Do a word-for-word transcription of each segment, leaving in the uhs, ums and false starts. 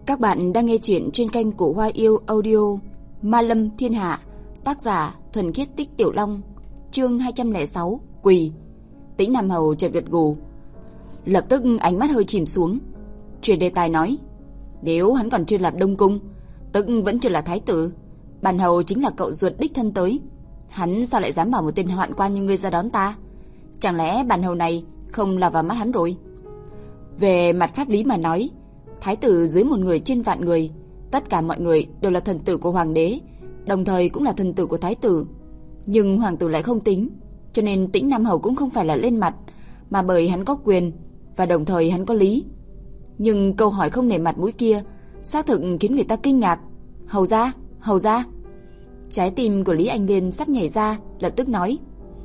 Các bạn đang nghe chuyện trên kênh của Hoa Yêu Audio. Ma Lâm Thiên Hạ, tác giả Thuần Khiết Tích Tiểu Long, chương hai trăm lẻ sáu, Quỳ. Tĩnh Nam Hầu chợt gật gù, lập tức ánh mắt hơi chìm xuống, chuyển đề tài nói: nếu hắn còn chưa là Đông Cung, tức vẫn chưa là thái tử, bản hầu chính là cậu ruột đích thân tới, hắn sao lại dám bảo một tên hoạn quan như ngươi ra đón ta? Chẳng lẽ bản hầu này không là vào mắt hắn rồi? Về mặt pháp lý mà nói, thái tử dưới một người trên vạn người, tất cả mọi người đều là thần tử của hoàng đế, đồng thời cũng là thần tử của thái tử. Nhưng hoàng tử lại không tính, cho nên Tĩnh Nam Hầu cũng không phải là lên mặt, mà bởi hắn có quyền và đồng thời hắn có lý. Nhưng câu hỏi không nể mặt mũi kia xác thực khiến người ta kinh ngạc. Hầu gia, hầu gia. Trái tim của Lý Anh Liên sắp nhảy ra, lập tức nói: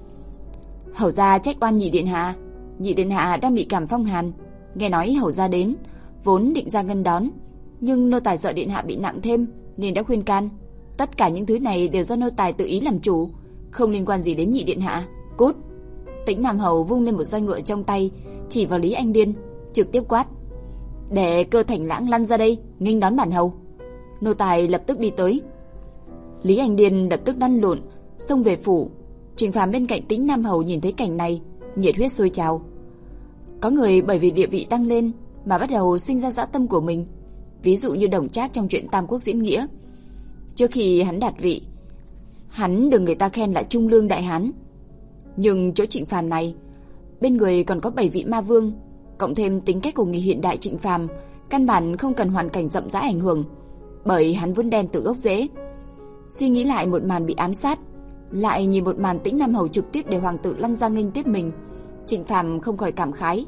hầu gia trách oan nhị điện hạ, nhị điện hạ đang bị cảm phong hàn, nghe nói hầu gia đến, vốn định ra ngân đón, nhưng nô tài sợ điện hạ bị nặng thêm nên đã khuyên can. Tất cả những thứ này đều do nô tài tự ý làm chủ, không liên quan gì đến nhị điện hạ. Cút! Tĩnh Nam Hầu vung lên một roi ngựa trong tay, chỉ vào Lý Anh Liên, trực tiếp quát: để Cơ Thành Lãng lăn ra đây, nghênh đón bản hầu. Nô tài lập tức đi tới. Lý Anh Liên lập tức lăn lộn xông về phủ. Trịnh Phàm bên cạnh Tĩnh Nam Hầu nhìn thấy cảnh này, nhiệt huyết sôi trào. Có người bởi vì địa vị tăng lên mà bắt đầu sinh ra dã tâm của mình, ví dụ như Đồng Trác trong chuyện Tam Quốc diễn nghĩa. Trước khi hắn đạt vị, hắn được người ta khen là trung lương đại hán. Nhưng chỗ Trịnh Phàm này, bên người còn có bảy vị ma vương, cộng thêm tính cách của người hiện đại Trịnh Phàm, căn bản không cần hoàn cảnh rộng rãi ảnh hưởng, bởi hắn vốn đen từ gốc rễ. Suy nghĩ lại một màn bị ám sát, lại nhìn một màn Tĩnh Nam Hầu trực tiếp để hoàng tử lăn ra nghênh tiếp mình, Trịnh Phàm không khỏi cảm khái.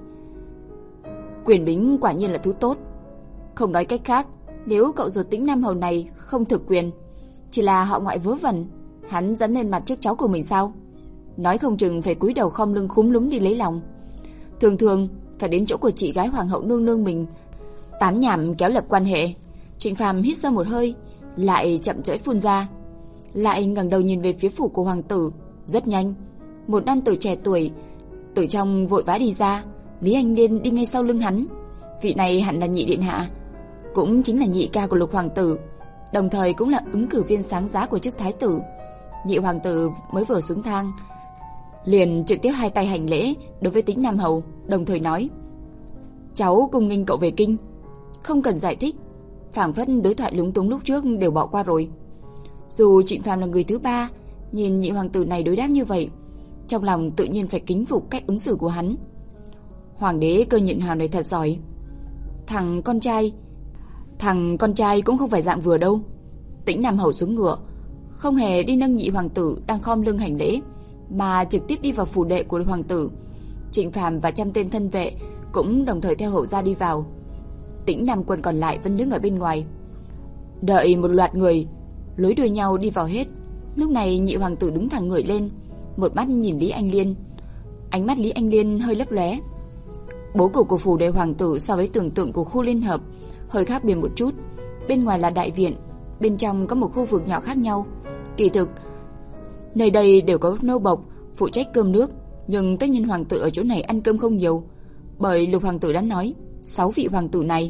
Quyền bính quả nhiên là thứ tốt. Không nói cách khác, nếu cậu ruột Tĩnh Nam Hầu này không thực quyền, chỉ là họ ngoại vớ vẩn, hắn dám lên mặt trước cháu của mình sao? Nói không chừng phải cúi đầu khom lưng khúm núm đi lấy lòng. Thường thường phải đến chỗ của chị gái hoàng hậu nương nương mình tán nhảm kéo lập quan hệ. Trịnh Phàm hít sâu một hơi, lại chậm rãi phun ra, lại ngẩng đầu nhìn về phía phủ của hoàng tử. Rất nhanh, một nam tử trẻ tuổi từ trong vội vã đi ra. Lý Anh Liên đi ngay sau lưng hắn. Vị này hẳn là nhị điện hạ, cũng chính là nhị ca của Lục hoàng tử, đồng thời cũng là ứng cử viên sáng giá của chức thái tử. Nhị hoàng tử mới vừa xuống thang, liền trực tiếp hai tay hành lễ đối với Tĩnh Nam Hầu, đồng thời nói: cháu cùng nghênh cậu về kinh. Không cần giải thích, phảng phất đối thoại lúng túng lúc trước đều bỏ qua rồi. Dù Trịnh Phàm là người thứ ba, nhìn nhị hoàng tử này đối đáp như vậy, trong lòng tự nhiên phải kính phục cách ứng xử của hắn. Hoàng đế Cơ Nhịn Hào này thật giỏi. Thằng con trai Thằng con trai cũng không phải dạng vừa đâu. Tĩnh Nam Hầu xuống ngựa, không hề đi nâng nhị hoàng tử đang khom lưng hành lễ, mà trực tiếp đi vào phủ đệ của hoàng tử. Trịnh Phàm và trăm tên thân vệ cũng đồng thời theo hậu gia đi vào. Tĩnh Nam quân còn lại vẫn đứng ở bên ngoài. Đợi một loạt người nối đuôi nhau đi vào hết, lúc này nhị hoàng tử đứng thẳng người lên, một mắt nhìn Lý Anh Liên. Ánh mắt Lý Anh Liên hơi lấp lóe. Bố cục của phủ đệ hoàng tử so với tưởng tượng của khu liên hợp hơi khác biệt một chút. Bên ngoài là đại viện, bên trong có một khu vực nhỏ khác nhau. Kỳ thực nơi đây đều có nô bộc phụ trách cơm nước, nhưng tất nhiên hoàng tử ở chỗ này ăn cơm không nhiều, bởi Lục hoàng tử đã nói sáu vị hoàng tử này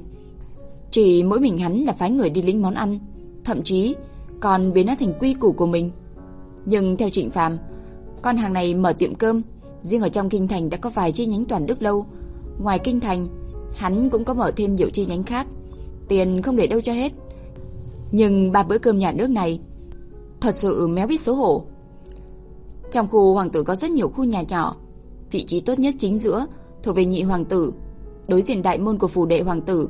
chỉ mỗi mình hắn là phái người đi lĩnh món ăn, thậm chí còn biến nó thành quy củ của mình. Nhưng theo Trịnh Phàm, con hàng này mở tiệm cơm riêng ở trong kinh thành đã có vài chi nhánh toàn Đức lâu. Ngoài kinh thành, hắn cũng có mở thêm nhiều chi nhánh khác, tiền không để đâu cho hết. Nhưng ba bữa cơm nhà nước này thật sự méo biết xấu hổ. Trong khu hoàng tử có rất nhiều khu nhà nhỏ, vị trí tốt nhất chính giữa thuộc về nhị hoàng tử, đối diện đại môn của phủ đệ hoàng tử.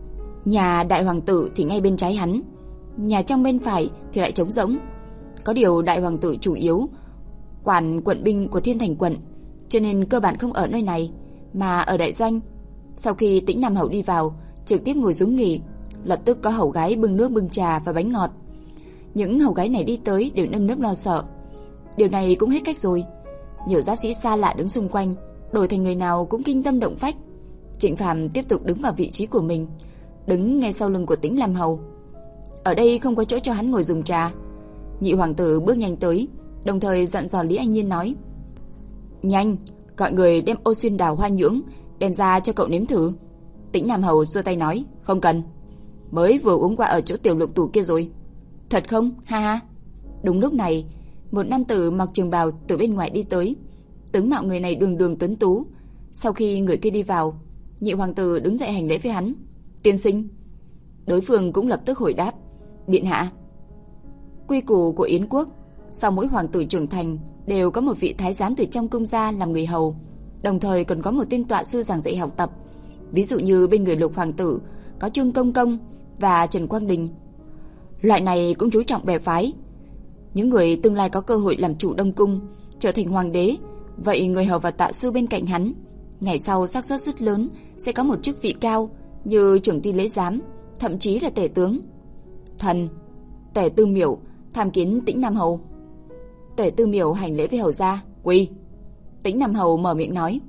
Nhà đại hoàng tử thì ngay bên trái hắn, nhà trong bên phải thì lại trống rỗng. Có điều đại hoàng tử chủ yếu quản quận binh của Thiên Thành quận, cho nên cơ bản không ở nơi này mà ở đại doanh. Sau khi Tĩnh Nam Hầu đi vào, trực tiếp ngồi xuống nghỉ, lập tức có hầu gái bưng nước bưng trà và bánh ngọt. Những hầu gái này đi tới đều nơm nớp lo sợ. Điều này cũng hết cách rồi. Nhiều giáp sĩ xa lạ đứng xung quanh, đổi thành người nào cũng kinh tâm động phách. Trịnh Phàm tiếp tục đứng vào vị trí của mình, đứng ngay sau lưng của Tĩnh Nam Hầu. Ở đây không có chỗ cho hắn ngồi dùng trà. Nhị hoàng tử bước nhanh tới, đồng thời dặn dò Lý Anh Nhiên nói: nhanh, gọi người đem ô xuyên đào hoa nhưỡng đem ra cho cậu nếm thử. Tĩnh Nam Hầu giơ tay nói: không cần. mới vừa uống qua ở chỗ tiểu lục tủ kia rồi. Thật không? Ha ha. Đúng lúc này, một nam tử mặc trường bào từ bên ngoài đi tới. Tướng mạo người này đường đường tuấn tú. Sau khi người kia đi vào, nhị hoàng tử đứng dậy hành lễ với hắn. Tiên sinh. Đối phương cũng lập tức hồi đáp. Điện hạ. Quy củ của Yến quốc, sau mỗi hoàng tử trưởng thành đều có một vị thái giám từ trong cung gia làm người hầu, đồng thời còn có một tên tọa sư giảng dạy học tập. Ví dụ như bên người Lục hoàng tử có Trương Công Công và Trần Quang Đình. Loại này cũng chú trọng bè phái. Những người tương lai có cơ hội làm chủ Đông cung, trở thành hoàng đế, vậy người hầu và tọa sư bên cạnh hắn, ngày sau xác suất rất lớn sẽ có một chức vị cao như trưởng ty lễ giám, thậm chí là tể tướng. Thần, Tể Tư Miểu tham kiến Tĩnh Nam hầu. Tể Tư Miểu hành lễ với hầu gia. Quy. Tĩnh Nam hầu mở miệng nói.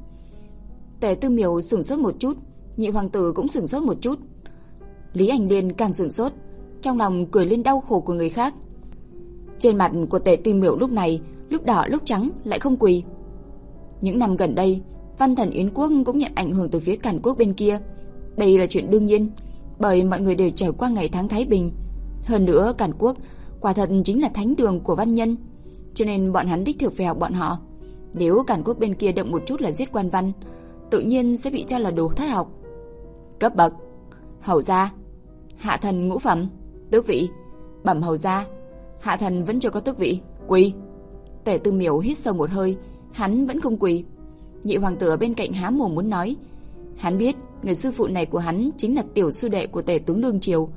Tể Tư Miểu sửng sốt một chút, nhị hoàng tử cũng sửng sốt một chút. Lý Anh Liên càng sửng sốt, trong lòng cười lên đau khổ của người khác. Trên mặt của Tể Tư Miểu lúc này, lúc đỏ lúc trắng lại không quỳ. Những năm gần đây, văn thần Yến quốc cũng nhận ảnh hưởng từ phía Càn quốc bên kia. Đây là chuyện đương nhiên, bởi mọi người đều trải qua ngày tháng thái bình. Hơn nữa Càn quốc quả thật chính là thánh đường của văn nhân, cho nên bọn hắn đích thực phải học bọn họ. Nếu Càn quốc bên kia động một chút là giết quan văn, tự nhiên sẽ bị cho là đồ thất học. Cấp bậc: hầu gia, hạ thần ngũ phẩm. Tước vị: bẩm hầu gia, hạ thần vẫn chưa có tước vị. Quỳ. Tể Tư Miểu hít sâu một hơi, hắn vẫn không quỳ. Nhị hoàng tử ở bên cạnh há mồm muốn nói. Hắn biết người sư phụ này của hắn chính là tiểu sư đệ của Tể tướng đương triều.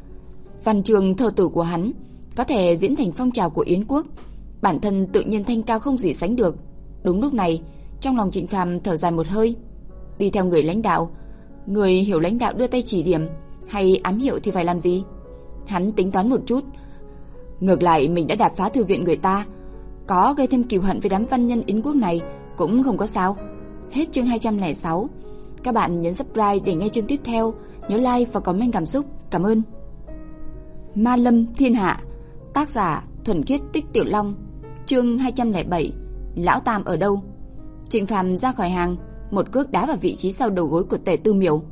Văn trường thơ tử của hắn có thể diễn thành phong trào của Yến quốc, bản thân tự nhiên thanh cao không gì sánh được. Đúng lúc này, trong lòng Trịnh Phàm thở dài một hơi. Đi theo người lãnh đạo, người hiểu lãnh đạo đưa tay chỉ điểm hay ám hiệu thì phải làm gì? Hắn tính toán một chút. Ngược lại mình đã đạp phá thư viện người ta, có gây thêm cừu hận với đám văn nhân Yến quốc này cũng không có sao. Hết chương hai trăm lẻ sáu. Các bạn nhấn subscribe để nghe chương tiếp theo, nhớ like và comment cảm xúc. Cảm ơn. Ma Lâm Thiên Hạ, tác giả Thuần Khiết Tích Tiểu Long, chương hai trăm lẻ bảy. Lão Tam ở đâu? Trịnh Phàm ra khỏi hàng, một cước đá vào vị trí sau đầu gối của Tể Tư Miểu.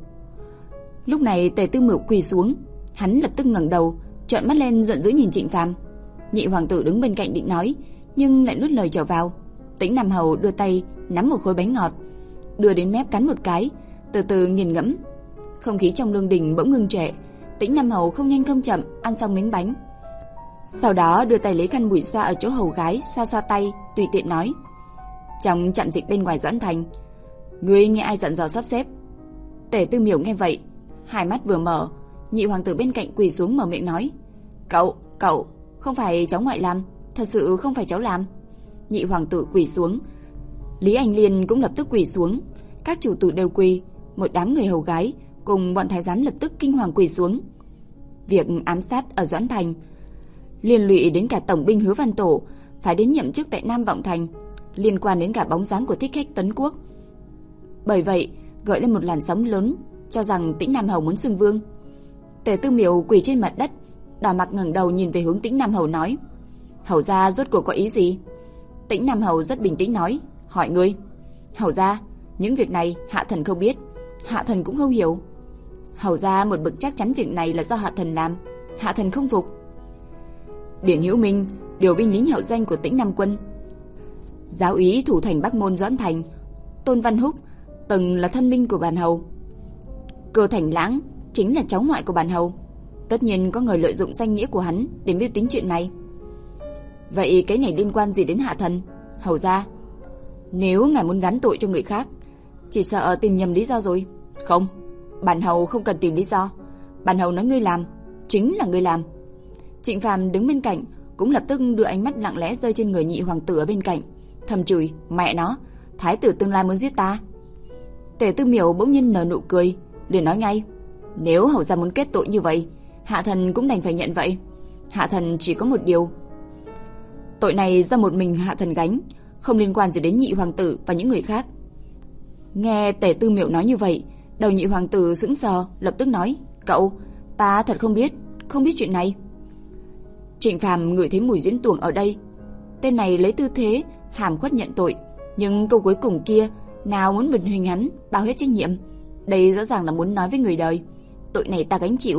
Lúc này Tể Tư Miểu quỳ xuống, hắn lập tức ngẩng đầu, trợn mắt lên giận dữ nhìn Trịnh Phàm. Nhị hoàng tử đứng bên cạnh định nói, nhưng lại nuốt lời trở vào. Tĩnh Nam hầu đưa tay nắm một khối bánh ngọt, đưa đến mép cắn một cái, từ từ nghiền ngẫm. Không khí trong lương đình bỗng ngưng trệ. Tĩnh Nam hầu không nhanh không chậm ăn xong miếng bánh, sau đó đưa tay lấy khăn bụi xoa ở chỗ hầu gái, xoa xoa tay, tùy tiện nói: trong trạm dịch bên ngoài Doãn Thành, ngươi nghe ai dặn dò sắp xếp? Tể Tư Miểu nghe vậy, hai mắt vừa mở. Nhị hoàng tử bên cạnh quỳ xuống mở miệng nói: Cậu, cậu, không phải cháu ngoại làm, thật sự không phải cháu làm. Nhị hoàng tử quỳ xuống, Lý Anh Liên cũng lập tức quỳ xuống, các chủ tử đều quỳ, một đám người hầu gái cùng bọn thái giám lập tức kinh hoàng quỳ xuống. Việc ám sát ở Doãn Thành liên lụy đến cả tổng binh Hứa Văn Tổ phải đến nhậm chức tại Nam Vọng Thành, liên quan đến cả bóng dáng của thích khách Tấn Quốc. Bởi vậy gợi lên một làn sóng lớn, cho rằng Tĩnh Nam hầu muốn xưng vương. Tể Tư Miểu quỳ trên mặt đất, đỏ mặt ngẩng đầu nhìn về hướng Tĩnh Nam hầu nói: hầu gia rốt cuộc có ý gì? Tĩnh Nam hầu rất bình tĩnh nói: hỏi ngươi. Hầu gia, những việc này hạ thần không biết, hạ thần cũng không hiểu. Hầu gia một bực chắc chắn việc này là do hạ thần làm, hạ thần không phục. Điển Hữu Minh, điều binh lính hậu danh của Tĩnh Nam quân, giáo úy thủ thành Bắc Môn Doãn Thành, Tôn Văn Húc từng là thân binh của bản hầu. Cơ Thành Lãng chính là cháu ngoại của bản hầu, tất nhiên có người lợi dụng danh nghĩa của hắn để mưu tính chuyện này. Vậy cái này liên quan gì đến hạ thần? Hầu gia, nếu ngài muốn gắn tội cho người khác, chỉ sợ tìm nhầm lý do rồi. Không, bản hầu không cần tìm lý do, bản hầu nói ngươi làm, chính là ngươi làm. Trịnh Phàm đứng bên cạnh cũng lập tức đưa ánh mắt lặng lẽ rơi trên người nhị hoàng tử ở bên cạnh, thầm chửi: mẹ nó, thái tử tương lai muốn giết ta. Tể Tư Miểu bỗng nhiên nở nụ cười, liền nói ngay: nếu hầu gia muốn kết tội như vậy, hạ thần cũng đành phải nhận vậy. Hạ thần chỉ có một điều, tội này do một mình hạ thần gánh, không liên quan gì đến nhị hoàng tử và những người khác. Nghe Tể Tư Miểu nói như vậy, đầu nhị hoàng tử sững sờ, lập tức nói: cậu, ta thật không biết, không biết chuyện này. Trịnh Phàm ngửi thấy mùi diễn tuồng ở đây. Tên này lấy tư thế hàm khuất nhận tội, nhưng câu cuối cùng kia nào muốn bình hình hắn bao hết trách nhiệm. Đây rõ ràng là muốn nói với người đời: tội này ta gánh chịu,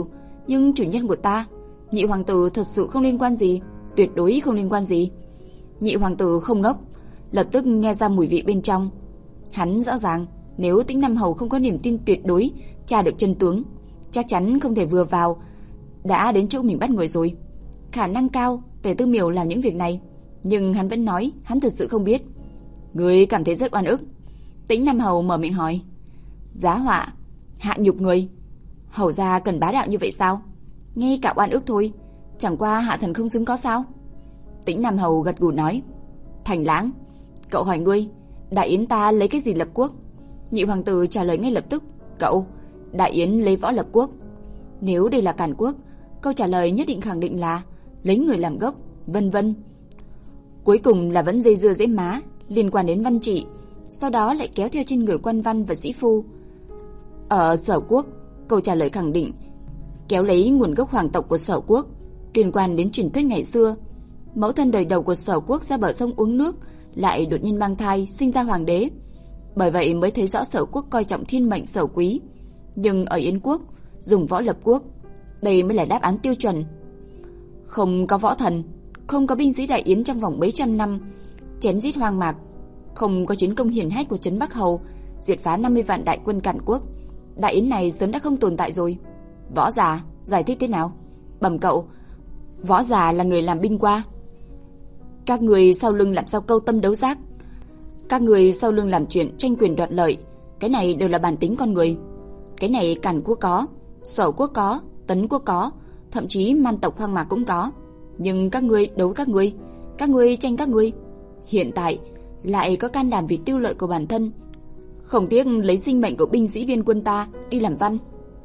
Nhưng chủ nhân của ta, nhị hoàng tử thật sự không liên quan gì, tuyệt đối không liên quan gì. Nhị hoàng tử không ngốc, lập tức nghe ra mùi vị bên trong. Hắn rõ ràng, nếu Tĩnh Nam Hầu không có niềm tin tuyệt đối tra được chân tướng, chắc chắn không thể vừa vào đã đến chỗ mình bắt người rồi. Khả năng cao Tề Tư Miểu làm những việc này, nhưng hắn vẫn nói hắn thực sự không biết. Người cảm thấy rất oan ức. Tĩnh Nam Hầu mở miệng hỏi. Giá họa, hạ nhục người. Hầu gia cần bá đạo như vậy sao? Ngay cả oan ức thôi, chẳng qua hạ thần không xứng có sao? Tĩnh Nam Hầu gật gù nói. Thành Lãng, cậu hỏi ngươi, Đại Yến ta lấy cái gì lập quốc? Nhị hoàng tử trả lời ngay lập tức. Cậu, Đại Yến lấy võ lập quốc. Nếu đây là Càn Quốc, câu trả lời nhất định khẳng định là lấy người làm gốc, vân vân. Cuối cùng là vẫn dây dưa dễ má liên quan đến văn trị, sau đó lại kéo theo trên người quan văn và sĩ phu. Ở Sở Quốc, câu trả lời khẳng định kéo lấy nguồn gốc hoàng tộc của Sở Quốc, liên quan đến truyền thuyết ngày xưa. Mẫu thân đời đầu của Sở Quốc ra bờ sông uống nước, lại đột nhiên mang thai sinh ra hoàng đế. Bởi vậy mới thấy rõ Sở Quốc coi trọng thiên mệnh sở quý. Nhưng ở Yến Quốc dùng võ lập quốc, đây mới là đáp án tiêu chuẩn. Không có võ thần, không có binh sĩ Đại Yến trong vòng mấy trăm năm chém giết hoang mạc, không có chiến công hiển hách của Trấn Bắc Hầu diệt phá năm mươi vạn đại quân Càn Quốc, Đại Yến này sớm đã không tồn tại rồi. Võ giả giải thích thế nào? Bẩm cậu, võ giả là người làm binh qua. Các người sau lưng làm sao câu tâm đấu giác, các người sau lưng làm chuyện tranh quyền đoạt lợi, cái này đều là bản tính con người. Cái này Càn Quốc có, Sở Quốc có, Tấn Quốc có, thậm chí man tộc hoang mạc cũng có. Nhưng các ngươi đấu các ngươi, các ngươi tranh các ngươi. Hiện tại lại có can đảm vì tiêu lợi của bản thân, không tiếc lấy sinh mệnh của binh sĩ biên quân ta đi làm văn.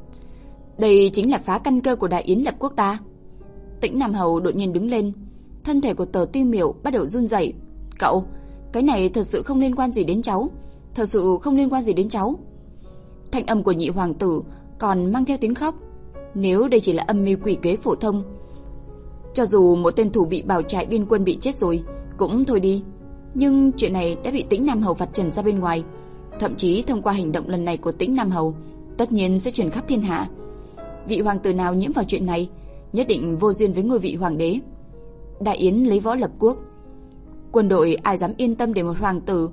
Đây chính là phá căn cơ của Đại Yến lập quốc ta. Tĩnh Nam Hầu đột nhiên đứng lên, thân thể của Tề Tư Miểu bắt đầu run rẩy. Cậu, cái này thật sự không liên quan gì đến cháu, thật sự không liên quan gì đến cháu. Thanh âm của nhị hoàng tử còn mang theo tiếng khóc. Nếu đây chỉ là âm mưu quỷ kế phổ thông, cho dù một tên thủ bị bảo trại biên quân bị chết rồi cũng thôi đi, nhưng chuyện này đã bị Tĩnh Nam Hầu vạch trần ra bên ngoài, thậm chí thông qua hành động lần này của Tĩnh Nam Hầu, tất nhiên sẽ truyền khắp thiên hạ. Vị hoàng tử nào nhiễm vào chuyện này, nhất định vô duyên với ngôi vị hoàng đế. Đại Yến lấy võ lập quốc, quân đội ai dám yên tâm để một hoàng tử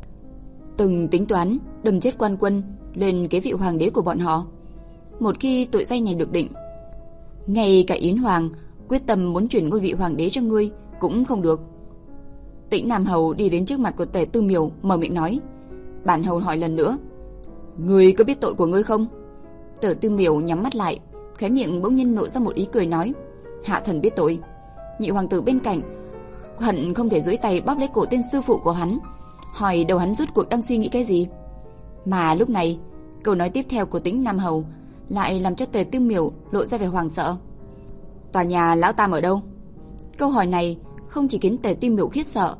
từng tính toán đâm chết quan quân lên kế vị hoàng đế của bọn họ. Một khi tội danh này được định, ngay cả Yến Hoàng quyết tâm muốn chuyển ngôi vị hoàng đế cho ngươi cũng không được. Tĩnh Nam Hầu đi đến trước mặt của Tề Tư Miểu, mở miệng nói. Bản hầu hỏi lần nữa, ngươi có biết tội của ngươi không? Tề Tư Miểu nhắm mắt lại, khóe miệng bỗng nhiên nổ ra một ý cười nói, hạ thần biết tội. Nhị hoàng tử bên cạnh hận không thể duỗi tay bóp lấy cổ tên sư phụ của hắn, hỏi đầu hắn rốt cuộc đang suy nghĩ cái gì. Mà lúc này câu nói tiếp theo của Tĩnh Nam Hầu lại làm cho Tề Tư Miểu lộ ra vẻ hoảng sợ. Tòa nhà lão tam ở đâu? Câu hỏi này không chỉ khiến Tề Tư Miểu khiếp sợ,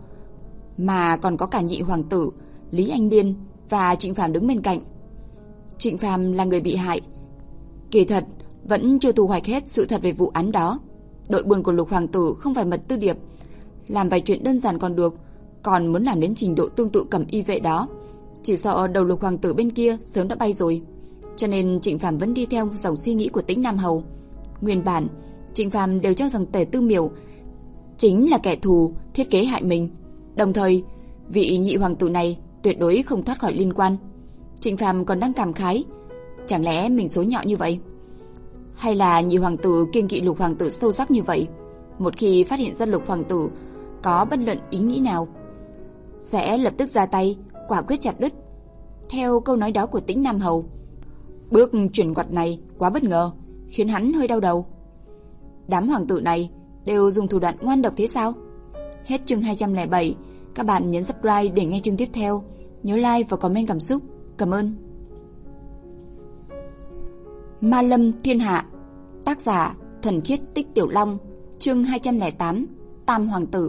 mà còn có cả nhị hoàng tử Lý Anh Liên và Trịnh Phàm đứng bên cạnh. Trịnh Phàm là người bị hại, kỳ thật vẫn chưa thu hoạch hết sự thật về vụ án đó. Đội buôn của Lục hoàng tử không phải mật tư điệp, làm vài chuyện đơn giản còn được, còn muốn làm đến trình độ tương tự Cẩm Y vệ đó, chỉ sợ đầu Lục hoàng tử bên kia sớm đã bay rồi. Cho nên Trịnh Phàm vẫn đi theo dòng suy nghĩ của Tĩnh Nam Hầu. Nguyên bản Trịnh Phàm đều cho rằng Tề Tư Miểu chính là kẻ thù thiết kế hại mình, đồng thời vị nhị hoàng tử này tuyệt đối không thoát khỏi liên quan. Trịnh Phàm còn đang cảm khái, chẳng lẽ mình số nhọ như vậy, hay là nhị hoàng tử kiêng kỵ Lục hoàng tử sâu sắc như vậy, một khi phát hiện ra Lục hoàng tử có bất luận ý nghĩ nào sẽ lập tức ra tay quả quyết chặt đứt. Theo câu nói đó của Tĩnh Nam Hầu, bước chuyển ngoặt này quá bất ngờ, khiến hắn hơi đau đầu. Đám hoàng tử này đều dùng thủ đoạn ngoan độc thế sao? Hết chương hai trăm lẻ bảy. Các bạn nhấn subscribe để nghe chương tiếp theo. Nhớ like và comment cảm xúc. Cảm ơn. Ma Lâm Thiên Hạ, tác giả Thuần Khiết Tích Tiểu Long, chương hai trăm lẻ tám. Tam hoàng tử.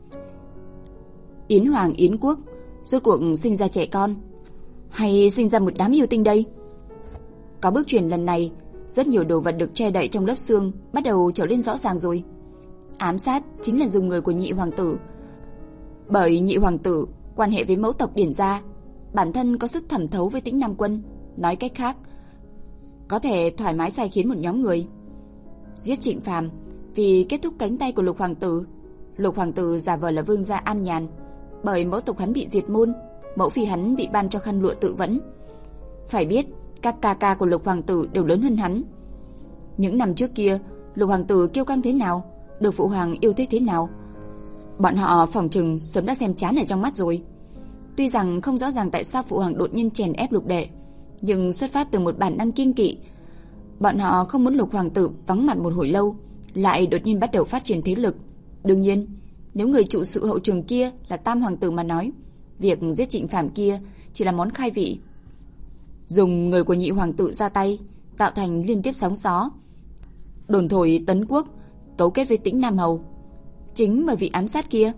Yến Hoàng Yến Quốc rốt cuộc sinh ra trẻ con, hay sinh ra một đám yêu tinh đây? Có bước chuyển lần này, rất nhiều đồ vật được che đậy trong lớp xương bắt đầu trở nên rõ ràng rồi. Ám sát chính là dùng người của nhị hoàng tử. Bởi nhị hoàng tử quan hệ với mẫu tộc Điển gia, bản thân có sức thẩm thấu với Tĩnh Nam Quân, nói cách khác, có thể thoải mái sai khiến một nhóm người. giết Trịnh Phàm vì kết thúc cánh tay của Lục hoàng tử. Lục hoàng tử giả vờ là vương gia An Nhàn, bởi mẫu tộc hắn bị diệt môn, mẫu phi hắn bị ban cho khăn lụa tự vẫn. Phải biết, các ca ca của Lục hoàng tử đều lớn hơn hắn. Những năm trước kia, Lục hoàng tử kiêu căng thế nào, được phụ hoàng yêu thích thế nào, bọn họ phỏng chừng sớm đã xem chán ở trong mắt rồi. Tuy rằng không rõ ràng tại sao phụ hoàng đột nhiên chèn ép Lục đệ, nhưng xuất phát từ một bản năng kiêng kỵ, bọn họ không muốn Lục hoàng tử vắng mặt một hồi lâu, lại đột nhiên bắt đầu phát triển thế lực. Đương nhiên, nếu người trụ sự hậu trường kia là Tam hoàng tử mà nói, việc giết Trịnh Phàm kia chỉ là món khai vị. Dùng người của Nhị hoàng tử ra tay, tạo thành liên tiếp sóng gió. Đồn thổi Tấn Quốc cấu kết với Tĩnh Nam Hầu, chính bởi vì ám sát kia.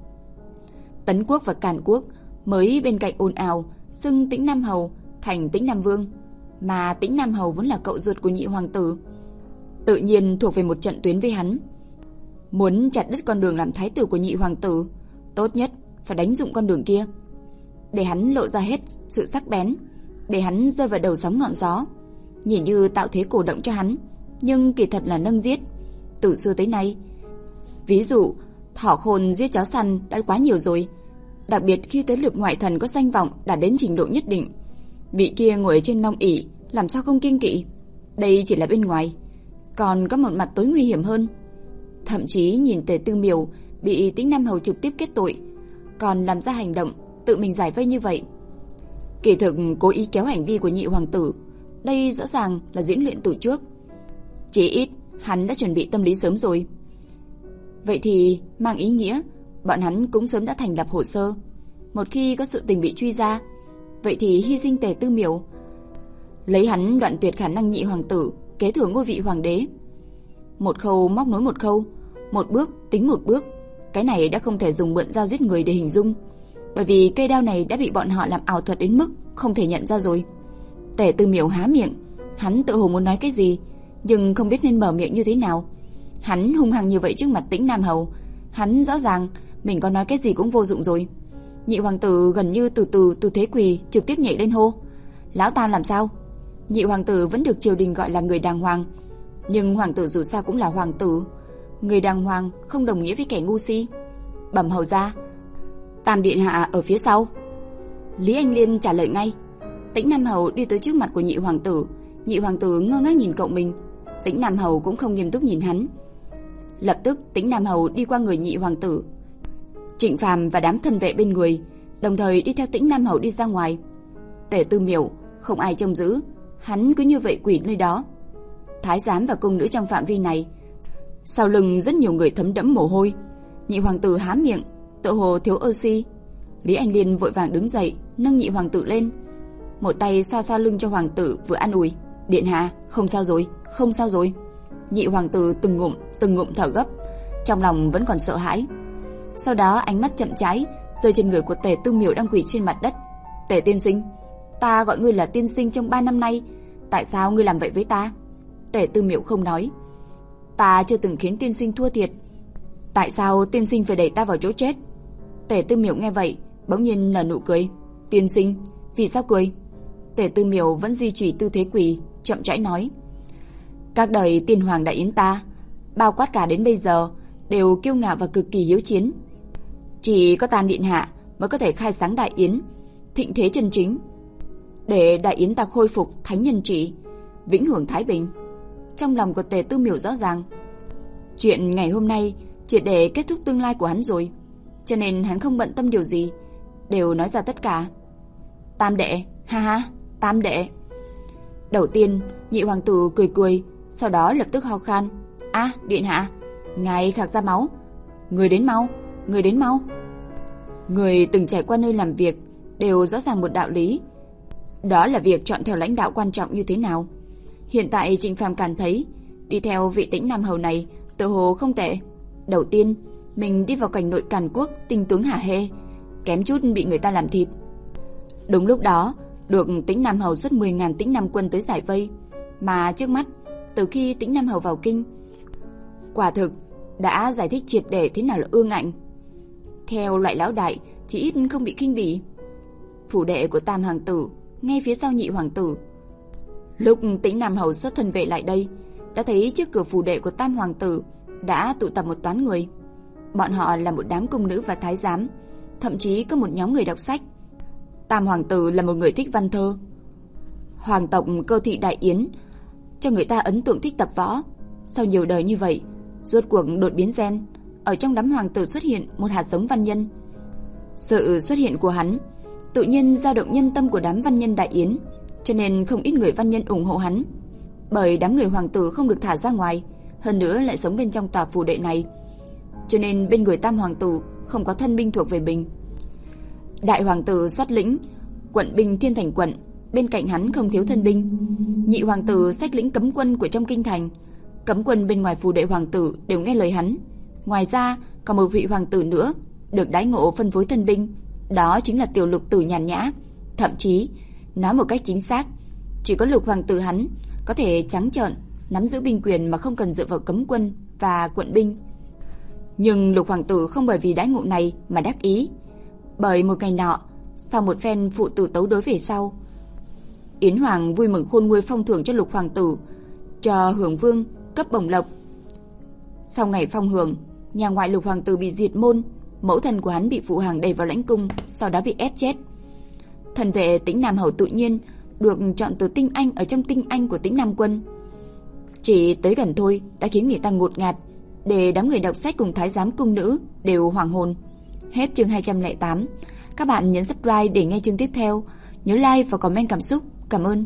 Tấn Quốc và Càn Quốc mới bên cạnh ồn ào xưng Tĩnh Nam Hầu thành Tĩnh Nam Vương, mà Tĩnh Nam Hầu vốn là cậu ruột của Nhị hoàng tử, tự nhiên thuộc về một trận tuyến với hắn. Muốn chặt đứt con đường làm thái tử của Nhị hoàng tử, tốt nhất phải đánh dụng con đường kia, để hắn lộ ra hết sự sắc bén, để hắn rơi vào đầu sóng ngọn gió, nhìn như tạo thế cổ động cho hắn, nhưng kỳ thật là nâng giết. Từ xưa tới nay, ví dụ thỏ khôn giết chó săn đã quá nhiều rồi, đặc biệt khi thế lực ngoại thần có danh vọng đạt đến trình độ nhất định, vị kia ngồi trên long ỷ làm sao không kiêng kỵ. Đây chỉ là bên ngoài, còn có một mặt tối nguy hiểm hơn. Thậm chí nhìn Tề Tư Miểu bị Tĩnh Nam Hầu trực tiếp kết tội, còn làm ra hành động tự mình giải vây như vậy, kỳ thực cố ý kéo hành vi của Nhị hoàng tử. Đây rõ ràng là diễn luyện từ trước, chỉ ít hắn đã chuẩn bị tâm lý sớm rồi. Vậy thì mang ý nghĩa bọn hắn cũng sớm đã thành lập hồ sơ, một khi có sự tình bị truy ra, vậy thì hy sinh Tề Tư Miểu, lấy hắn đoạn tuyệt khả năng Nhị hoàng tử kế thừa ngôi vị hoàng đế. Một khâu móc nối một khâu, một bước tính một bước. Cái này đã không thể dùng mượn dao giết người để hình dung, bởi vì cây đao này đã bị bọn họ làm ảo thuật đến mức không thể nhận ra rồi. Tề Tư Miểu há miệng, hắn tự hồ muốn nói cái gì, nhưng không biết nên mở miệng như thế nào. Hắn hung hăng như vậy trước mặt Tĩnh Nam Hầu, hắn rõ ràng mình có nói cái gì cũng vô dụng rồi. Nhị hoàng tử gần như từ từ từ thế quỳ trực tiếp nhảy lên hô: "Lão Tam làm sao?" Nhị hoàng tử vẫn được triều đình gọi là người đàng hoàng, nhưng hoàng tử dù sao cũng là hoàng tử, người đàng hoàng không đồng nghĩa với kẻ ngu si. Bẩm hầu gia, Tam điện hạ ở phía sau. Lý Anh Liên trả lời ngay. Tĩnh Nam Hầu đi tới trước mặt của Nhị hoàng tử. Nhị hoàng tử ngơ ngác nhìn cậu mình, Tĩnh Nam Hầu cũng không nghiêm túc nhìn hắn. Lập tức Tĩnh Nam Hầu đi qua người Nhị hoàng tử, Trịnh Phàm và đám thân vệ bên người, đồng thời đi theo Tĩnh Nam Hầu đi ra ngoài. Tề Tư Miểu không ai trông giữ, hắn cứ như vậy quỳ nơi đó. Thái giám và cung nữ trong phạm vi này, sau lưng rất nhiều người thấm đẫm mồ hôi. Nhị hoàng tử há miệng, tự hồ thiếu oxy. Lý Anh Liên vội vàng đứng dậy, nâng Nhị hoàng tử lên, một tay xoa xoa lưng cho hoàng tử, vừa an ủi: "Điện hạ, không sao rồi, không sao rồi." Nhị hoàng tử từng ngụm từng ngụm thở gấp, trong lòng vẫn còn sợ hãi. Sau đó ánh mắt chậm rãi rơi trên người của Tề Tư Miểu đang quỳ trên mặt đất. "Tề tiên sinh, ta gọi ngươi là tiên sinh trong ba năm nay, tại sao ngươi làm vậy với ta?" Tề Tư Miểu không nói. "Ta chưa từng khiến tiên sinh thua thiệt, tại sao tiên sinh phải đẩy ta vào chỗ chết?" Tề Tư Miểu nghe vậy bỗng nhiên nở nụ cười. "Tiên sinh, vì sao cười?" Tề Tư Miểu vẫn duy trì tư thế quỳ, chậm rãi nói: "Các đời tiên hoàng đại yến ta, bao quát cả đến bây giờ, đều kiêu ngạo và cực kỳ hiếu chiến. Chỉ có Tam điện hạ mới có thể khai sáng đại yến, thịnh thế chân chính, để đại yến ta khôi phục thánh nhân trị, vĩnh hưởng thái bình." Trong lòng của Tề Tư Miểu rõ ràng, chuyện ngày hôm nay triệt để kết thúc tương lai của hắn rồi, cho nên hắn không bận tâm điều gì, đều nói ra tất cả. "Tam đệ, ha ha, Tam đệ." Đầu tiên, Nhị hoàng tử cười cười, sau đó lập tức ho khan: "A, à, điện hạ, ngài khạc ra máu, người đến mau, người đến mau." Người từng trải qua nơi làm việc đều rõ ràng một đạo lý, đó là việc chọn theo lãnh đạo quan trọng như thế nào. Hiện tại Trịnh Phàm cảm thấy đi theo vị Tĩnh Nam Hầu này tự hồ không tệ. Đầu tiên, mình đi vào cảnh nội Càn Quốc tinh tướng hả hê, kém chút bị người ta làm thịt. Đúng lúc đó, được Tĩnh Nam Hầu xuất mười nghìn Tĩnh Nam quân tới giải vây, mà trước mắt, từ khi Tĩnh Nam Hầu vào kinh, quả thực đã giải thích triệt để thế nào là ương ngạnh. Theo loại lão đại, chỉ ít không bị khinh bỉ. Phủ đệ của Tam hoàng tử ngay phía sau Nhị hoàng tử. Lúc Tĩnh Nam Hầu xuất thân vệ lại đây, đã thấy trước cửa phủ đệ của Tam hoàng tử đã tụ tập một toán người. Bọn họ là một đám cung nữ và thái giám, thậm chí có một nhóm người đọc sách. Tam hoàng tử là một người thích văn thơ. Hoàng tộc Cơ Thị Đại Yến cho người ta ấn tượng thích tập võ. Sau nhiều đời như vậy, rốt cuộc đột biến gen, ở trong đám hoàng tử xuất hiện một hạt giống văn nhân. Sự xuất hiện của hắn tự nhiên dao động nhân tâm của đám văn nhân Đại Yến, cho nên không ít người văn nhân ủng hộ hắn. Bởi đám người hoàng tử không được thả ra ngoài, hơn nữa lại sống bên trong tòa phủ đệ này, cho nên bên người Tam hoàng tử không có thân binh thuộc về mình. Đại hoàng tử sát lĩnh quận binh Thiên Thành quận, bên cạnh hắn không thiếu thân binh. Nhị hoàng tử xách lĩnh cấm quân của trong kinh thành, cấm quân bên ngoài phủ đệ hoàng tử đều nghe lời hắn. Ngoài ra còn một vị hoàng tử nữa được đãi ngộ phân phối thân binh, đó chính là Tiểu Lục tử nhàn nhã. Thậm chí nói một cách chính xác, chỉ có Lục hoàng tử hắn có thể trắng trợn nắm giữ binh quyền mà không cần dựa vào cấm quân và quận binh. Nhưng Lục hoàng tử không bởi vì đãi ngộ này mà đắc ý. Bởi một ngày nọ, sau một phen phụ tử tấu đối về sau, Yến Hoàng vui mừng khôn nguôi phong thưởng cho Lục hoàng tử, cho Hưởng Vương cấp bổng lộc. Sau ngày phong hưởng, nhà ngoại Lục hoàng tử bị diệt môn, mẫu thân của hắn bị phụ hoàng đẩy vào lãnh cung, sau đó bị ép chết. Thần vệ Tĩnh Nam hầu tự nhiên được chọn từ tinh anh ở trong tinh anh của Tĩnh Nam quân. Chỉ tới gần thôi đã khiến người ta ngột ngạt, để đám người đọc sách cùng thái giám cung nữ đều hoàng hồn. Hết chương hai trăm lẻ tám. Các bạn nhấn subscribe để nghe chương tiếp theo. Nhớ like và comment cảm xúc. Cảm ơn.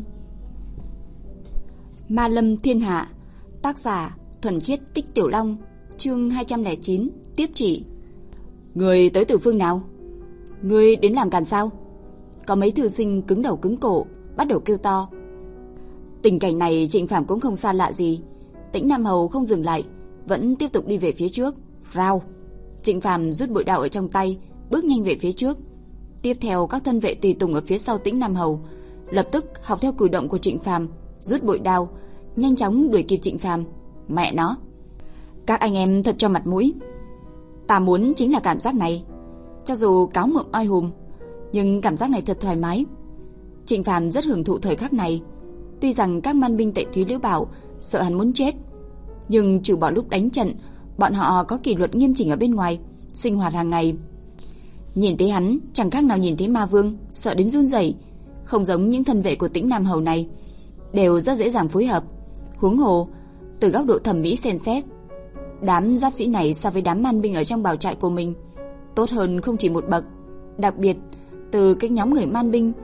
Ma Lâm Thiên Hạ, tác giả Thuần Khiết Tích Tiểu Long, chương hai trăm lẻ chín, tiếp chỉ. Người tới từ phương nào? Người đến làm càn sao? Có mấy thư sinh cứng đầu cứng cổ, bắt đầu kêu to. Tình cảnh này Trịnh Phàm cũng không xa lạ gì. Tĩnh Nam hầu không dừng lại, vẫn tiếp tục đi về phía trước. Rao. Trịnh Phàm rút bội đao ở trong tay, bước nhanh về phía trước. Tiếp theo các thân vệ tùy tùng ở phía sau Tĩnh Nam hầu lập tức học theo cử động của Trịnh Phàm, rút bội đao, nhanh chóng đuổi kịp Trịnh Phàm. Mẹ nó, các anh em thật cho mặt mũi. Ta muốn chính là cảm giác này. Cho dù cáo mượn oai hùng, nhưng cảm giác này thật thoải mái. Trịnh Phàm rất hưởng thụ thời khắc này. Tuy rằng các man binh Tệ Thúy Liễu Bảo sợ hắn muốn chết, nhưng trừ bỏ lúc đánh trận, bọn họ có kỷ luật nghiêm chỉnh ở bên ngoài, sinh hoạt hàng ngày. Nhìn thấy hắn chẳng khác nào nhìn thấy ma vương, sợ đến run rẩy. Không giống những thân vệ của Tĩnh Nam hầu này, đều rất dễ dàng phối hợp. Huống hồ từ góc độ thẩm mỹ xem xét, đám giáp sĩ này so với đám man binh ở trong bảo trại của mình tốt hơn không chỉ một bậc. Đặc biệt từ cái nhóm người man binh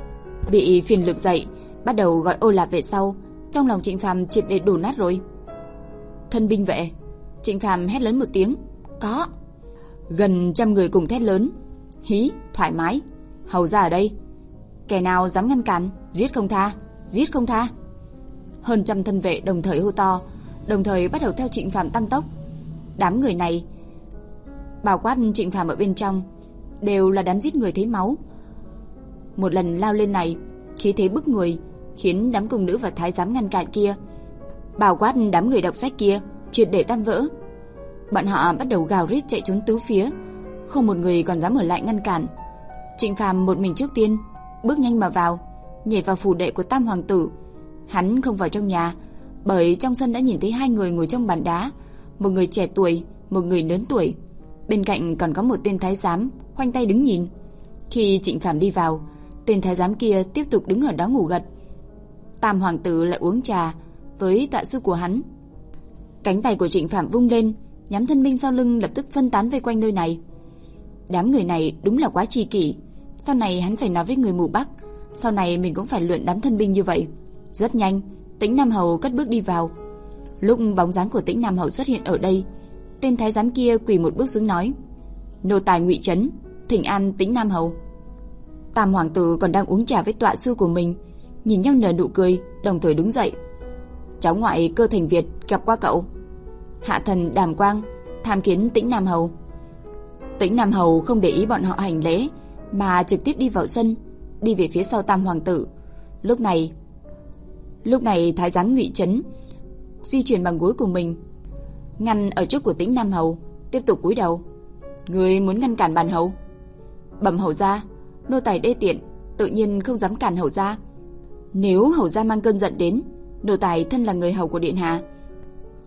bị phiền lực dậy, bắt đầu gọi ô lạp về sau, trong lòng Trịnh Phàm triệt để đổ nát rồi. Thân binh vệ. Trịnh Phàm hét lớn một tiếng. Có. Gần trăm người cùng thét lớn. Hí, thoải mái. Hầu ra ở đây. Kẻ nào dám ngăn cản, giết không tha, giết không tha. Hơn trăm thân vệ đồng thời hô to, đồng thời bắt đầu theo Trịnh Phàm tăng tốc. Đám người này, bao quát Trịnh Phàm ở bên trong, đều là đám giết người thấy máu. Một lần lao lên này, khí thế bức người, khiến đám cung nữ và thái giám ngăn cản kia, bao quát đám người đọc sách kia, triệt để tan vỡ. Bọn họ bắt đầu gào rít chạy trốn tứ phía, không một người còn dám ở lại ngăn cản. Trịnh Phàm một mình trước tiên bước nhanh mà vào, nhảy vào phủ đệ của Tam hoàng tử. Hắn không vào trong nhà, bởi trong sân đã nhìn thấy hai người ngồi trong bàn đá, một người trẻ tuổi, một người lớn tuổi. Bên cạnh còn có một tên thái giám khoanh tay đứng nhìn. Khi Trịnh Phàm đi vào, tên thái giám kia tiếp tục đứng ở đó ngủ gật. Tam hoàng tử lại uống trà với tọa sư của hắn. Cánh tay của Trịnh Phàm vung lên, nhắm thân binh sau lưng lập tức phân tán vây quanh nơi này. Đám người này đúng là quá tri kỷ. Sau này hắn phải nói với người mù Bắc, sau này mình cũng phải luyện đám thân binh như vậy. Rất nhanh, Tĩnh Nam hầu cất bước đi vào. Lúc bóng dáng của Tĩnh Nam hầu xuất hiện ở đây, tên thái giám kia quỳ một bước xuống nói: Nô tài Ngụy Trấn thỉnh an Tĩnh Nam hầu. Tam hoàng tử còn đang uống trà với tọa sư của mình, nhìn nhau nở nụ cười, đồng thời đứng dậy. Cháu ngoại Cơ Thành Việt gặp qua cậu. Hạ thần Đàm Quang tham kiến Tĩnh Nam hầu. Tĩnh Nam hầu không để ý bọn họ hành lễ, mà trực tiếp đi vào sân, đi về phía sau Tam hoàng tử. Lúc này, lúc này thái giám Ngụy Trấn di chuyển bằng gối của mình, ngăn ở trước của Tĩnh Nam hầu, tiếp tục cúi đầu. Người muốn ngăn cản bản hầu? Bẩm hầu gia, nô tài đê tiện, tự nhiên không dám cản hầu gia. Nếu hầu gia mang cơn giận đến, nô tài thân là người hầu của điện hạ,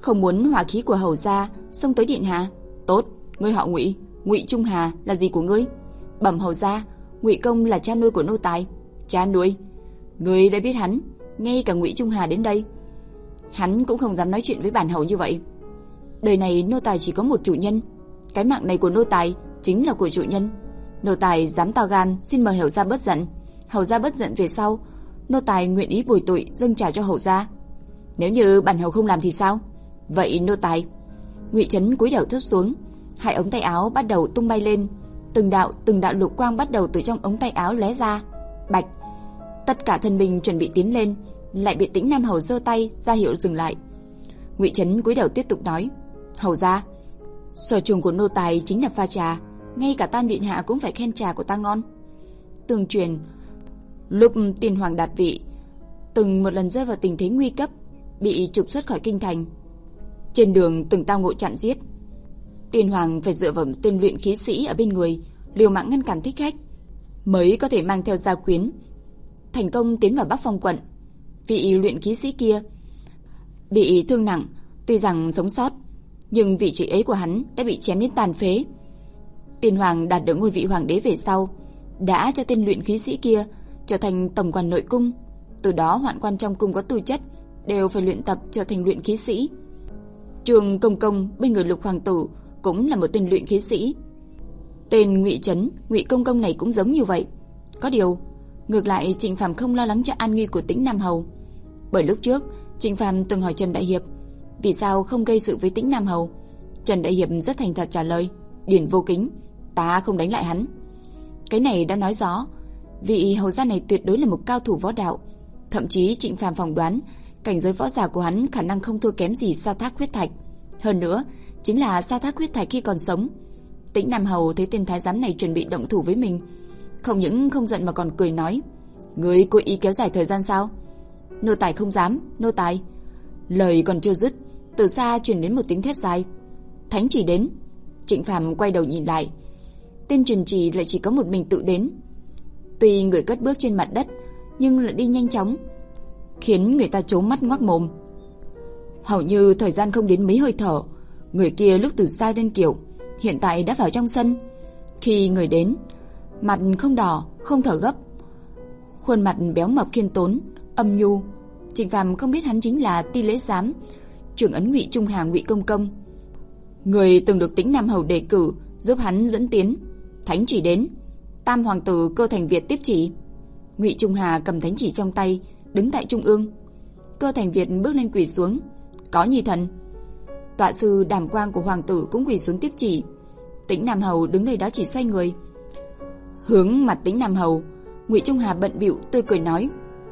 không muốn hỏa khí của hầu gia xông tới điện hạ. Tốt, ngươi họ Ngụy, Ngụy Trung Hà là gì của ngươi? Bẩm hầu gia, Ngụy công là cha nuôi của nô tài. Cha nuôi? Ngươi đã biết hắn, ngay cả Ngụy Trung Hà đến đây, hắn cũng không dám nói chuyện với bản hầu như vậy. Đời này nô tài chỉ có một chủ nhân, cái mạng này của nô tài chính là của chủ nhân. Nô tài dám to gan, xin mời hầu gia bớt giận. Hầu gia bớt giận về sau, nô tài nguyện ý bồi tội dâng trả cho hầu gia. Nếu như bản hầu không làm thì sao? Vậy nô tài. Ngụy Trấn cúi đầu thấp xuống, hai ống tay áo bắt đầu tung bay lên, từng đạo từng đạo lục quang bắt đầu từ trong ống tay áo lóe ra. Bạch, tất cả thân binh chuẩn bị tiến lên, lại bị Tĩnh Nam hầu giơ tay ra hiệu dừng lại. Ngụy Trấn cúi đầu tiếp tục nói: hầu gia, sở trường của nô tài chính là pha trà, ngay cả Tam điện hạ cũng phải khen trà của ta ngon. Tương truyền, lúc Tiên hoàng đạt vị, từng một lần rơi vào tình thế nguy cấp, bị trục xuất khỏi kinh thành. Trên đường từng tao ngộ chặn giết, Tiên hoàng phải dựa vào một tên luyện khí sĩ ở bên người, liều mạng ngăn cản thích khách, mới có thể mang theo gia quyến thành công tiến vào Bắc Phong quận. Vị luyện khí sĩ kia bị thương nặng, tuy rằng sống sót, nhưng vị trí ấy của hắn đã bị chém đến tàn phế. Tiên hoàng đạt được ngôi vị hoàng đế về sau, đã cho tên luyện khí sĩ kia trở thành tổng quản nội cung. Từ đó hoạn quan trong cung có tư chất đều phải luyện tập trở thành luyện khí sĩ. Trường Công Công bên người Lục hoàng tử cũng là một tên luyện khí sĩ. Tên Ngụy Trấn, Ngụy Công Công này cũng giống như vậy. Có điều, ngược lại Trịnh Phàm không lo lắng cho an nguy của Tĩnh Nam hầu. Bởi lúc trước, Trịnh Phàm từng hỏi Trần Đại Hiệp vì sao không gây sự với Tĩnh Nam hầu. Trần Đại Hiệp rất thành thật trả lời: Điển vô kính, ta không đánh lại hắn. Cái này đã nói rõ vị hầu gia này tuyệt đối là một cao thủ võ đạo. Thậm chí Trịnh Phàm phỏng đoán cảnh giới võ giả của hắn khả năng không thua kém gì Sa Thác Huyết Thạch. Hơn nữa, chính là Sa Thác Huyết Thạch khi còn sống. Tĩnh Nam hầu thấy tên thái giám này chuẩn bị động thủ với mình, không những không giận mà còn cười nói: Ngươi cố ý kéo dài thời gian sao? Nô tài không dám, nô tài. Lời còn chưa dứt, từ xa truyền đến một tiếng thét dài: Thánh chỉ đến. Trịnh Phàm quay đầu nhìn lại, tên truyền chỉ lại chỉ có một mình tự đến. Tuy người cất bước trên mặt đất, nhưng lại đi nhanh chóng, khiến người ta trố mắt ngoác mồm. Hầu như thời gian không đến mấy hơi thở, người kia lúc từ xa lên kiểu, hiện tại đã vào trong sân. Khi người đến, mặt không đỏ, không thở gấp, khuôn mặt béo mập khiêm tốn, âm nhu. Trịnh Phàm không biết hắn chính là Ti Lễ Giám, trưởng ấn Ngụy Trung Hà Ngụy Công Công, người từng được Tĩnh Nam hầu đề cử giúp hắn dẫn tiến. Thánh chỉ đến. Tam hoàng tử Cơ Thành Việt tiếp chỉ. Ngụy Trung Hà cầm thánh chỉ trong tay, đứng tại trung ương. Cơ Thành Việt bước lên quỳ xuống: Có nhi thần. Tọa sư Đàm Quang của hoàng tử cũng quỳ xuống tiếp chỉ. Tĩnh Nam hầu đứng nơi đó chỉ xoay người hướng mặt Tĩnh Nam hầu. Ngụy Trung Hà bận bịu tươi cười nói: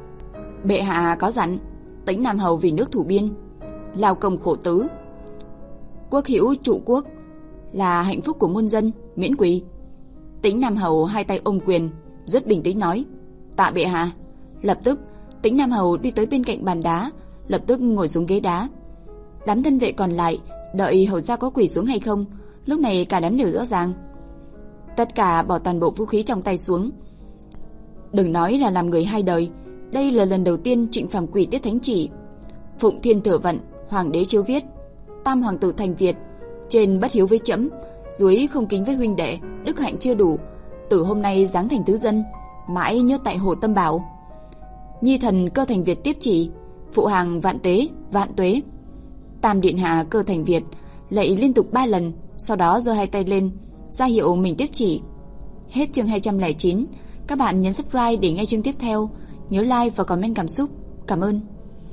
Bệ hạ có dặn, Tĩnh Nam hầu vì nước thủ biên, lao công khổ tứ, quốc hữu trụ quốc, là hạnh phúc của muôn dân, miễn quỳ. Tĩnh Nam hầu hai tay ôm quyền, rất bình tĩnh nói: Tạ bệ hạ. Lập tức Tĩnh Nam hầu đi tới bên cạnh bàn đá, lập tức ngồi xuống ghế đá. Đám thân vệ còn lại đợi hầu gia có quỳ xuống hay không, lúc này cả đám đều rõ ràng. Tất cả bỏ toàn bộ vũ khí trong tay xuống. Đừng nói là làm người hai đời, đây là lần đầu tiên Trịnh Phàm quỳ tiếp thánh chỉ. Phụng Thiên Thừa Vận, hoàng đế chiếu viết: Tam hoàng tử Thành Việt, trên bất hiếu với trẫm, dưới không kính với huynh đệ, đức hạnh chưa đủ, từ hôm nay giáng thành tứ dân, mãi nhớ tại Hồ Tâm Bảo. Nhi thần Cơ Thành Việt tiếp chỉ: Phụ hàng vạn tuế, vạn tuế. Tam điện hạ Cơ Thành Việt lạy liên tục ba lần, sau đó giơ hai tay lên ra hiệu mình tiếp chỉ. Hết chương hai trăm lẻ chín. Các bạn nhấn subscribe để nghe chương tiếp theo. Nhớ like và comment cảm xúc. Cảm ơn.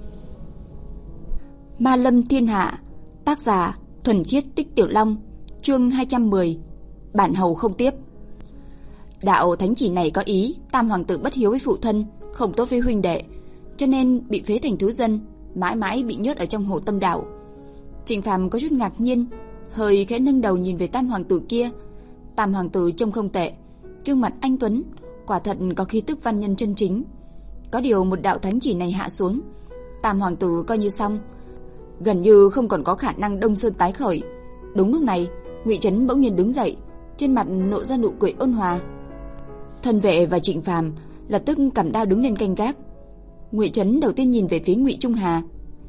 Ma Lâm Thiên Hạ, tác giả Thuần Khiết Tích Tiểu Long, chương hai trăm mười. Bản hầu không tiếp. Đạo thánh chỉ này có ý Tam hoàng tử bất hiếu với phụ thân, không tốt với huynh đệ, cho nên bị phế thành thú dân, mãi mãi bị nhốt ở trong Hồ Tâm Đảo. Trịnh Phàm có chút ngạc nhiên, hơi khẽ nâng đầu nhìn về Tam hoàng tử kia. Tam hoàng tử trông không tệ, gương mặt anh tuấn, quả thật có khí tức văn nhân chân chính. Có điều một đạo thánh chỉ này hạ xuống, Tam hoàng tử coi như xong, gần như không còn có khả năng đông sơn tái khởi. Đúng lúc này, Ngụy Trấn bỗng nhiên đứng dậy, trên mặt nộ ra nụ cười ôn hòa. Thân vệ và Trịnh Phàm lập tức cầm đao đứng lên canh gác. Ngụy Trấn đầu tiên nhìn về phía Ngụy Trung Hà.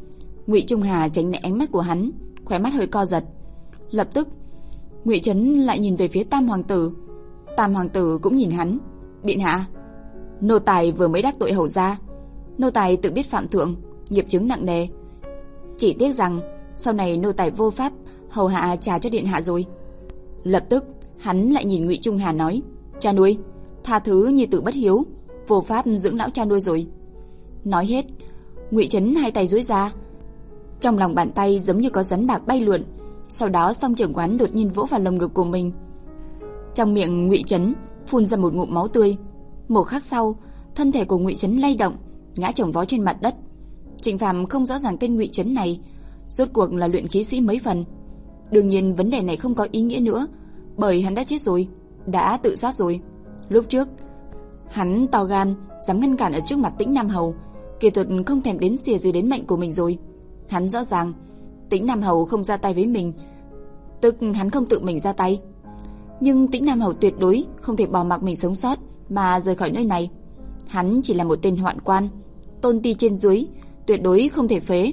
Ngụy Trung Hà tránh né ánh mắt của hắn, khóe mắt hơi co giật. Lập tức, Ngụy Chấn lại nhìn về phía Tam hoàng tử. Tam hoàng tử cũng nhìn hắn. Điện hạ, nô tài vừa mới đắc tội hầu gia, nô tài tự biết phạm thượng, nghiệp chướng nặng nề. Chỉ tiếc rằng sau này nô tài vô pháp hầu hạ trả cho điện hạ rồi. Lập tức, hắn lại nhìn Ngụy Trung Hà nói: Cha nuôi, tha thứ nhi tử bất hiếu, vô pháp dưỡng lão cha nuôi rồi. Nói hết, Ngụy Chấn hai tay duỗi ra, trong lòng bàn tay giống như có rắn bạc bay lượn. Sau đó song trưởng quán đột nhiên vỗ vào lồng ngực của mình. Trong miệng Ngụy Chấn phun ra một ngụm máu tươi. Một khắc sau, thân thể của Ngụy Chấn lay động, ngã chồng vó trên mặt đất. Trịnh Phàm không rõ ràng tên Ngụy Chấn này rốt cuộc là luyện khí sĩ mấy phần. Đương nhiên vấn đề này không có ý nghĩa nữa, bởi hắn đã chết rồi, đã tự sát rồi. Lúc trước, hắn to gan dám ngăn cản ở trước mặt Tĩnh Nam Hầu, kỳ thực không thèm đến xìa gì đến mệnh của mình rồi. Hắn rõ ràng Tĩnh Nam Hầu không ra tay với mình, tức hắn không tự mình ra tay. Nhưng Tĩnh Nam Hầu tuyệt đối không thể bỏ mặc mình sống sót mà rời khỏi nơi này. Hắn chỉ là một tên hoạn quan, tôn ti trên dưới, tuyệt đối không thể phế.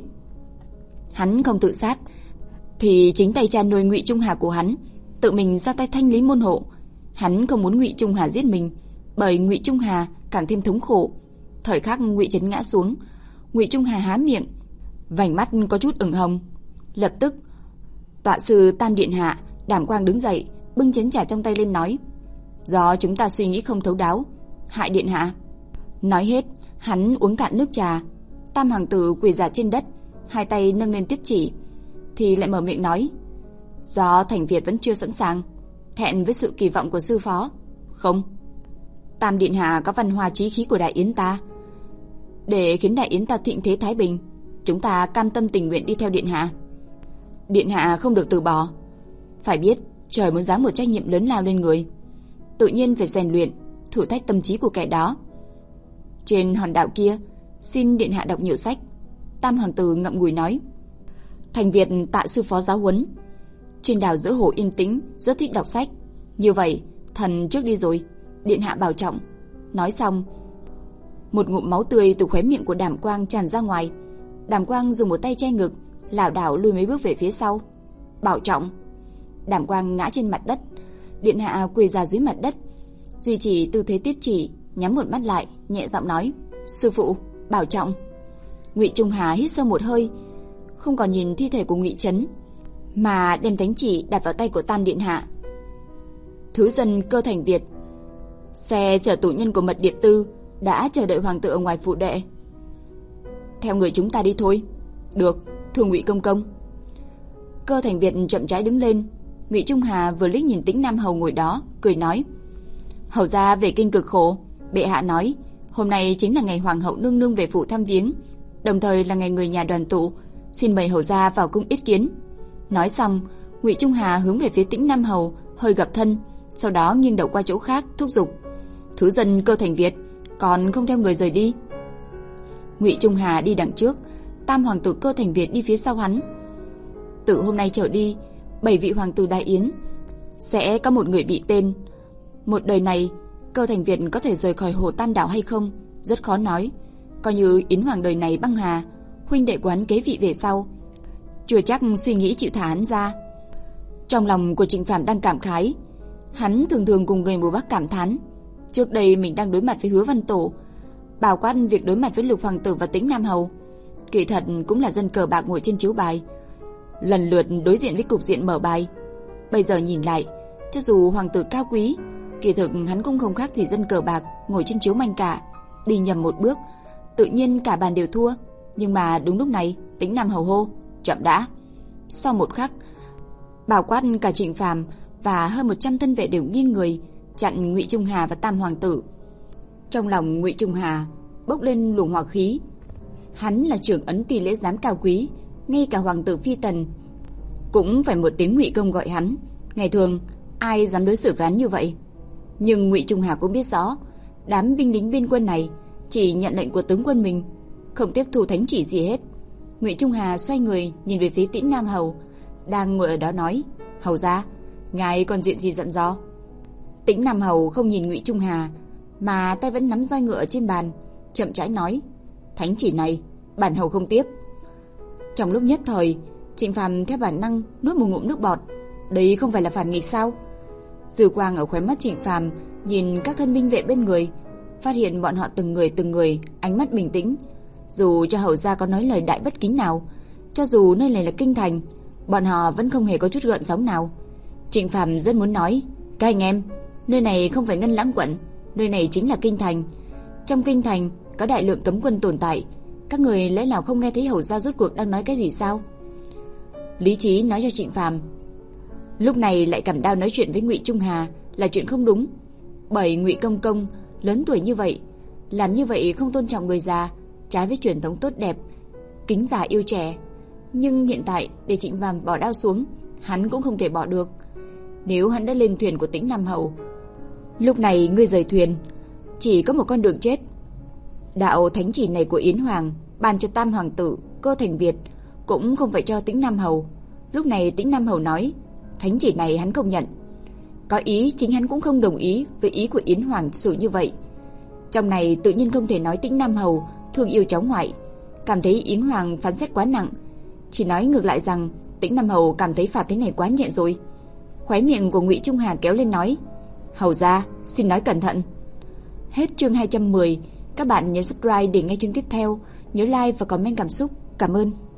Hắn không tự sát thì chính tay cha nuôi Ngụy Trung Hà của hắn tự mình ra tay thanh lý môn hộ. Hắn không muốn Ngụy Trung Hà giết mình, bởi Ngụy Trung Hà càng thêm thống khổ. Thời khắc Ngụy Chấn ngã xuống, Ngụy Trung Hà há miệng, vành mắt có chút ửng hồng. Lập tức, tọa sư Tam điện hạ Đàm Quang đứng dậy, bưng chén trà trong tay lên nói: Do chúng ta suy nghĩ không thấu đáo, hại điện hạ. Nói hết, hắn uống cạn nước trà. Tam hoàng tử quỳ rạp trên đất, hai tay nâng lên tiếp chỉ, thì lại mở miệng nói: Do Thành Việt vẫn chưa sẵn sàng, thẹn với sự kỳ vọng của sư phó. Không, Tam điện hạ có văn hoa chí khí của Đại Yến ta, để khiến Đại Yến ta thịnh thế thái bình, chúng ta cam tâm tình nguyện đi theo điện hạ. Điện hạ không được từ bỏ. Phải biết trời muốn giáng một trách nhiệm lớn lao lên người, tự nhiên phải rèn luyện, thử thách tâm trí của kẻ đó. Trên hòn đảo kia, xin điện hạ đọc nhiều sách. Tam hoàng tử ngậm ngùi nói: Thành Việt tạ sư phó giáo huấn, trên đảo giữa hồ yên tĩnh, rất thích đọc sách. Như vậy, thần trước đi rồi, điện hạ bảo trọng. Nói xong, một ngụm máu tươi từ khóe miệng của Đàm Quang tràn ra ngoài. Đàm Quang dùng một tay che ngực, lảo đảo lùi mấy bước về phía sau. Bảo trọng. Đàm Quang ngã trên mặt đất. Điện hạ quỳ ra dưới mặt đất, duy trì tư thế tiếp chỉ, nhắm một mắt lại, nhẹ giọng nói: Sư phụ, bảo trọng. Ngụy Trung Hà hít sâu một hơi, không còn nhìn thi thể của Ngụy Chấn, mà đem thánh chỉ đặt vào tay của Tam điện hạ. Thứ dân Cơ Thành Việt, xe chở tù nhân của Mật Điệp Tư đã chờ đợi hoàng tử ở ngoài phụ đệ. Theo người chúng ta đi thôi. Được, thưa Ngụy công công. Cơ Thành Việt chậm rãi đứng lên. Ngụy Trung Hà vừa liếc nhìn Tĩnh Nam Hầu ngồi đó, cười nói: Hầu gia về kinh cực khổ, bệ hạ nói hôm nay chính là ngày hoàng hậu nương nương về phủ thăm viếng, đồng thời là ngày người nhà đoàn tụ, xin mời hầu gia vào cung yết kiến. Nói xong, Ngụy Trung Hà hướng về phía Tĩnh Nam Hầu hơi gập thân, sau đó nghiêng đầu qua chỗ khác thúc giục: Thứ dân Cơ Thành Việt, còn không theo người rời đi. Ngụy Trung Hà đi đằng trước, Tam hoàng tử Cơ Thành Việt đi phía sau hắn. Từ hôm nay trở đi, bảy vị hoàng tử Đại Yến sẽ có một người bị tên. Một đời này, Cơ Thành Việt có thể rời khỏi Hồ Tam đảo hay không, rất khó nói. Coi như Yến hoàng đời này băng hà, huynh đệ của hắn kế vị về sau, chưa chắc suy nghĩ chịu thả hắn ra. Trong lòng của Trịnh Phàm đang cảm khái. Hắn thường thường cùng người mùa Bắc cảm thán, trước đây mình đang đối mặt với Hứa Văn Tổ, bao quát việc đối mặt với Lục hoàng tử và Tĩnh Nam Hầu, kỳ thật cũng là dân cờ bạc ngồi trên chiếu bài, lần lượt đối diện với cục diện mở bài. Bây giờ nhìn lại, cho dù hoàng tử cao quý, kỳ thực hắn cũng không khác gì dân cờ bạc ngồi trên chiếu manh cả, đi nhầm một bước, tự nhiên cả bàn đều thua. Nhưng mà đúng lúc này, Tĩnh Nam Hầu hô: Chậm đã. Sau một khắc, bao quát cả Trịnh Phàm và hơn một trăm thân vệ đều nghiêng người chặn Ngụy Trung Hà và Tam hoàng tử. Trong lòng Ngụy Trung Hà bốc lên luồng hỏa khí. Hắn là trưởng ấn tỷ lễ giám cao quý, ngay cả hoàng tử Phi Tần cũng phải một tiếng Ngụy công gọi hắn. Ngày thường ai dám đối xử với hắn như vậy? Nhưng Ngụy Trung Hà cũng biết rõ, đám binh lính biên quân này chỉ nhận lệnh của tướng quân mình, không tiếp thu thánh chỉ gì hết. Ngụy Trung Hà xoay người nhìn về phía Tĩnh Nam Hầu đang ngồi ở đó nói: Hầu gia, ngài còn chuyện gì dặn dò? Tĩnh Nam Hầu không nhìn Ngụy Trung Hà, mà tay vẫn nắm roi ngựa ở trên bàn, chậm rãi nói: Thánh chỉ này bản hầu không tiếp. Trong lúc nhất thời, Trịnh Phàm theo bản năng nuốt một ngụm nước bọt. Đấy không phải là phản nghịch sao? Dư quang ở khóe mắt Trịnh Phàm nhìn các thân binh vệ bên người, phát hiện bọn họ từng người từng người ánh mắt bình tĩnh. Dù cho hầu gia có nói lời đại bất kính nào, cho dù nơi này là kinh thành, bọn họ vẫn không hề có chút gợn sóng nào. Trịnh Phàm rất muốn nói, các anh em, nơi này không phải Ngân Lãng quận, nơi này chính là kinh thành. Trong kinh thành có đại lượng cấm quân tồn tại, các người lẽ nào không nghe thấy hầu gia rốt cuộc đang nói cái gì sao? Lý trí nói cho Trịnh Phàm, lúc này lại cầm đao nói chuyện với Ngụy Trung Hà là chuyện không đúng. Bởi Ngụy công công lớn tuổi như vậy, làm như vậy không tôn trọng người già, trái với truyền thống tốt đẹp kính già yêu trẻ. Nhưng hiện tại để Trịnh Phàm bỏ đao xuống, hắn cũng không thể bỏ được. Nếu hắn đã lên thuyền của Tĩnh Nam Hầu, lúc này ngươi rời thuyền, chỉ có một con đường chết. Đạo thánh chỉ này của Yến Hoàng ban cho Tam hoàng tử Cơ Thành Việt, cũng không phải cho Tĩnh Nam Hầu. Lúc này Tĩnh Nam Hầu nói thánh chỉ này hắn không nhận, có ý chính hắn cũng không đồng ý với ý của Yến Hoàng xử như vậy. Trong này tự nhiên không thể nói Tĩnh Nam Hầu thương yêu cháu ngoại, cảm thấy Yến Hoàng phán xét quá nặng, chỉ nói ngược lại rằng Tĩnh Nam Hầu cảm thấy phạt thế này quá nhẹ rồi. Khóe miệng của Ngụy Trung Hà kéo lên nói, hầu gia xin nói cẩn thận. Hết chương hai trăm mười. Các bạn nhấn subscribe để nghe chương tiếp theo, nhớ like và comment cảm xúc. Cảm ơn.